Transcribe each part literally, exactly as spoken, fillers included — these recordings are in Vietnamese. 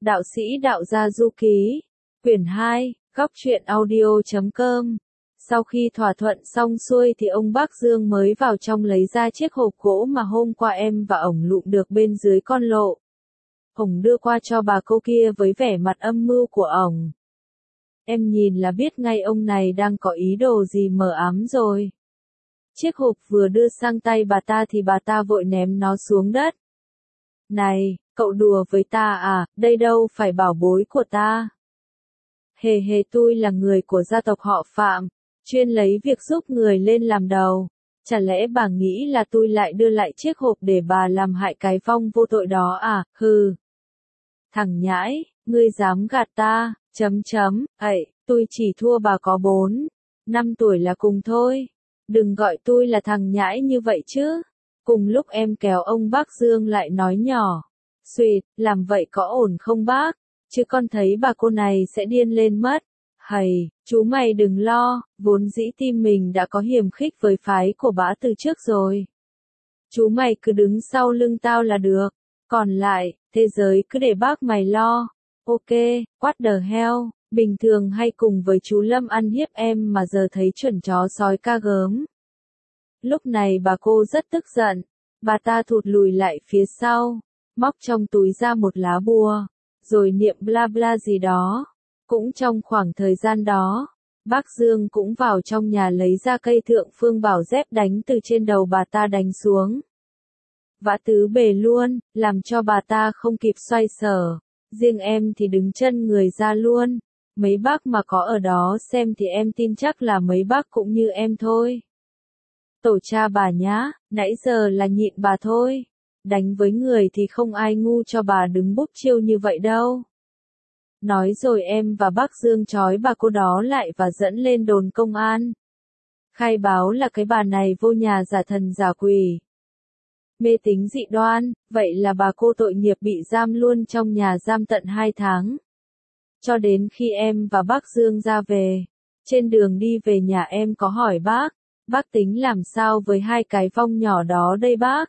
Đạo sĩ đạo gia du ký, quyển hai, góc truyện audio chấm com. Sau khi thỏa thuận xong xuôi thì ông Bác Dương mới vào trong lấy ra chiếc hộp gỗ mà hôm qua em và ổng lụm được bên dưới con lộ. Ổng đưa qua cho bà cô kia với vẻ mặt âm mưu của ổng. Em nhìn là biết ngay ông này đang có ý đồ gì mờ ám rồi. Chiếc hộp vừa đưa sang tay bà ta thì bà ta vội ném nó xuống đất. Này, cậu đùa với ta à, đây đâu phải bảo bối của ta. Hề hề tôi là người của gia tộc họ Phạm, chuyên lấy việc giúp người lên làm đầu. Chả lẽ bà nghĩ là tôi lại đưa lại chiếc hộp để bà làm hại cái vong vô tội đó à, hừ. Thằng nhãi, ngươi dám gạt ta, chấm chấm, ậy, tôi chỉ thua bà có bốn, năm tuổi là cùng thôi. Đừng gọi tôi là thằng nhãi như vậy chứ. Cùng lúc em kéo ông Bác Dương lại nói nhỏ. Xuyệt, làm vậy có ổn không bác? Chứ con thấy bà cô này sẽ điên lên mất. Hầy, chú mày đừng lo, vốn dĩ tim mình đã có hiềm khích với phái của bả từ trước rồi. Chú mày cứ đứng sau lưng tao là được. Còn lại, thế giới cứ để bác mày lo. Ok, what the hell, bình thường hay cùng với chú Lâm ăn hiếp em mà giờ thấy chuẩn chó sói ca gớm. Lúc này bà cô rất tức giận, bà ta thụt lùi lại phía sau, móc trong túi ra một lá bùa, rồi niệm bla bla gì đó. Cũng trong khoảng thời gian đó, Bác Dương cũng vào trong nhà lấy ra cây thượng phương bảo dép đánh từ trên đầu bà ta đánh xuống. Vã tứ bề luôn, làm cho bà ta không kịp xoay sở. Riêng em thì đứng chân người ra luôn. Mấy bác mà có ở đó xem thì em tin chắc là mấy bác cũng như em thôi. Tổ cha bà nhá, nãy giờ là nhịn bà thôi. Đánh với người thì không ai ngu cho bà đứng bốc chiêu như vậy đâu. Nói rồi em và Bác Dương trói bà cô đó lại và dẫn lên đồn công an. Khai báo là cái bà này vô nhà giả thần giả quỷ. Mê tín dị đoan, vậy là bà cô tội nghiệp bị giam luôn trong nhà giam tận hai tháng. Cho đến khi em và Bác Dương ra về, trên đường đi về nhà em có hỏi bác, bác tính làm sao với hai cái vong nhỏ đó đây bác?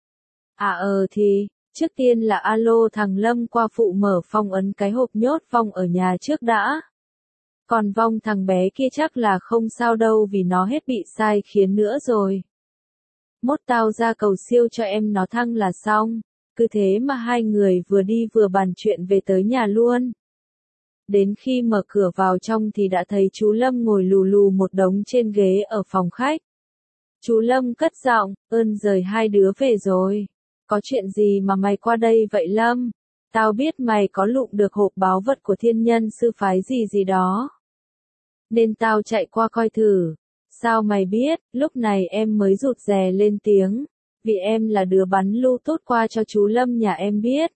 À ờ thì, trước tiên là alo thằng Lâm qua phụ mở phong ấn cái hộp nhốt vong ở nhà trước đã. Còn vong thằng bé kia chắc là không sao đâu vì nó hết bị sai khiến nữa rồi. Mốt tao ra cầu siêu cho em nó thăng là xong. Cứ thế mà hai người vừa đi vừa bàn chuyện về tới nhà luôn. Đến khi mở cửa vào trong thì đã thấy chú Lâm ngồi lù lù một đống trên ghế ở phòng khách. Chú Lâm cất giọng, ơn giời hai đứa về rồi. Có chuyện gì mà mày qua đây vậy Lâm? Tao biết mày có lụm được hộp báu vật của thiên nhân sư phái gì gì đó. Nên tao chạy qua coi thử. Sao mày biết, lúc này em mới rụt rè lên tiếng, vì em là đứa bắn lưu tốt qua cho chú Lâm nhà em biết.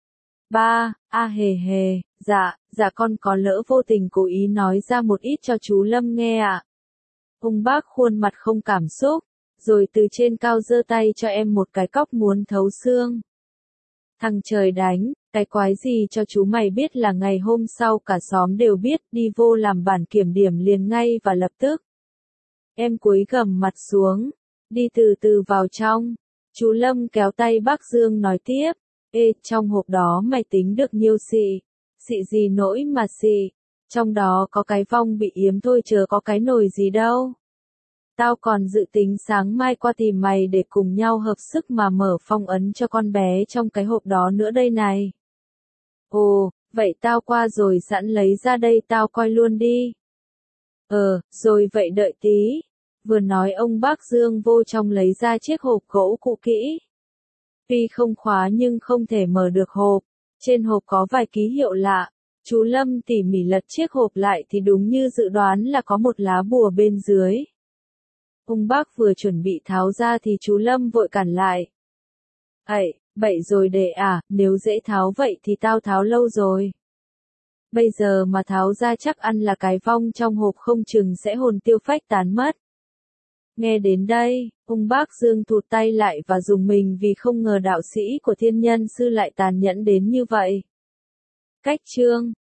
Ba, a hề hề, dạ, dạ con có lỡ vô tình cố ý nói ra một ít cho chú Lâm nghe ạ. À. Ông Bác khuôn mặt không cảm xúc, rồi từ trên cao giơ tay cho em một cái cóc muốn thấu xương. Thằng trời đánh, cái quái gì cho chú mày biết là ngày hôm sau cả xóm đều biết, đi vô làm bản kiểm điểm liền ngay và lập tức. Em cúi gằm mặt xuống, đi từ từ vào trong. Chú Lâm kéo tay Bác Dương nói tiếp, ê, trong hộp đó mày tính được nhiêu xị, xị gì nỗi mà xị, trong đó có cái vong bị yếm thôi chớ có cái nồi gì đâu. Tao còn dự tính sáng mai qua tìm mày để cùng nhau hợp sức mà mở phong ấn cho con bé trong cái hộp đó nữa đây này. Ồ, vậy tao qua rồi sẵn lấy ra đây tao coi luôn đi. Ờ, rồi vậy đợi tí. Vừa nói ông Bác Dương vô trong lấy ra chiếc hộp gỗ cũ kỹ. Tuy không khóa nhưng không thể mở được hộp. Trên hộp có vài ký hiệu lạ. Chú Lâm tỉ mỉ lật chiếc hộp lại thì đúng như dự đoán là có một lá bùa bên dưới. Ông Bác vừa chuẩn bị tháo ra thì chú Lâm vội cản lại. Ây, bậy rồi đệ à, nếu dễ tháo vậy thì tao tháo lâu rồi. Bây giờ mà tháo ra chắc ăn là cái vong trong hộp không chừng sẽ hồn tiêu phách tán mất. Nghe đến đây, ông Bác Dương thụt tay lại và dùng mình vì không ngờ đạo sĩ của thiên nhân sư lại tàn nhẫn đến như vậy. Cách chương